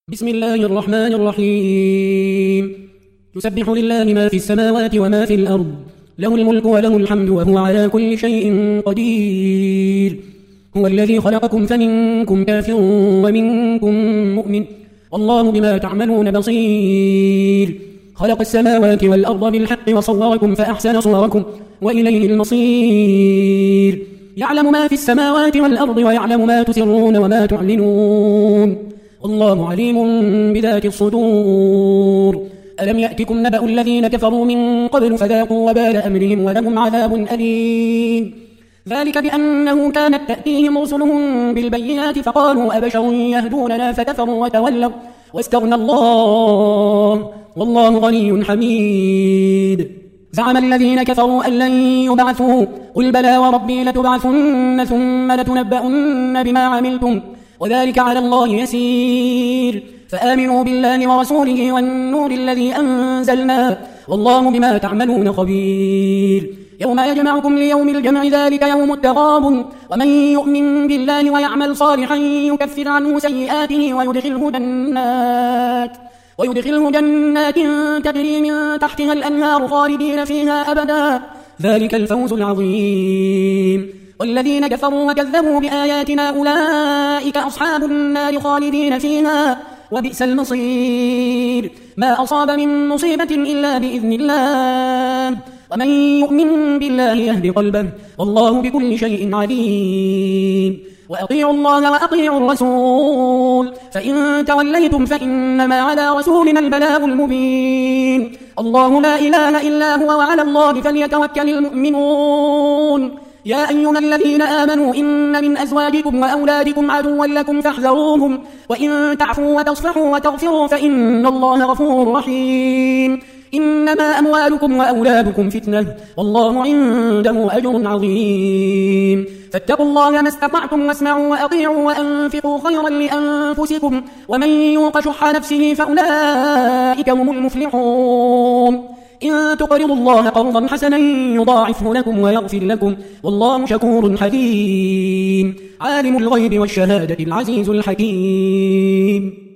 بسم الله الرحمن الرحيم يسبح لله ما في السماوات وما في الأرض له الملك وله الحمد وهو على كل شيء قدير هو الذي خلقكم فمنكم كافر ومنكم مؤمن والله بما تعملون بصير خلق السماوات والأرض بالحق وصوركم فأحسن صوركم وإليه المصير يعلم ما في السماوات والأرض ويعلم ما تسرون وما تعلنون والله عليم بذات الصدور ألم يأتكم نبأ الذين كفروا من قبل فذاقوا وبال أمرهم ولهم عذاب أليم ذلك بأنه كانت تأتيهم رسلهم بالبينات فقالوا أبشر يهدوننا فكفروا وتولوا واستغنى الله والله غني حميد زعم الذين كفروا أن لن يبعثوا قل بلى وربي لتبعثن ثم لتنبؤن بما عملتم وذلك على الله يسير فآمنوا بالله ورسوله والنور الذي أنزلنا والله بما تعملون خبير يوم يجمعكم ليوم الجمع ذلك يوم التغابن ومن يؤمن بالله ويعمل صالحا يكفر عنه سيئاته ويدخله جنات تجري من تحتها الأنهار خالدين فيها أبدا ذلك الفوز العظيم والذين كفروا وكذبوا بآياتنا أولئك أصحاب النار خالدين فيها وبئس المصير ما أصاب من مصيبة إلا بإذن الله ومن يؤمن بالله يهد قلبه والله بكل شيء عليم وأطيعوا الله وأطيعوا الرسول فإن توليتم فإنما على رسولنا البلاغ المبين الله لا إله إلا هو وعلى الله فليتوكل المؤمنون يا أيها الذين آمنوا إن من أزواجكم وأولادكم عدوا لكم فاحذروهم وإن تعفوا وتصفحوا وتغفروا فإن الله غفور رحيم إنما أموالكم وأولادكم فتنة والله عنده أجر عظيم فاتقوا الله ما استطعتم واسمعوا وأطيعوا وأنفقوا خيرا لأنفسكم ومن يوق شح نفسه فأولئك هم المفلحون إن تقرضوا الله قرضا حسنا يضاعفه لكم ويغفر لكم والله شكور حليم عالم الغيب والشهادة العزيز الحكيم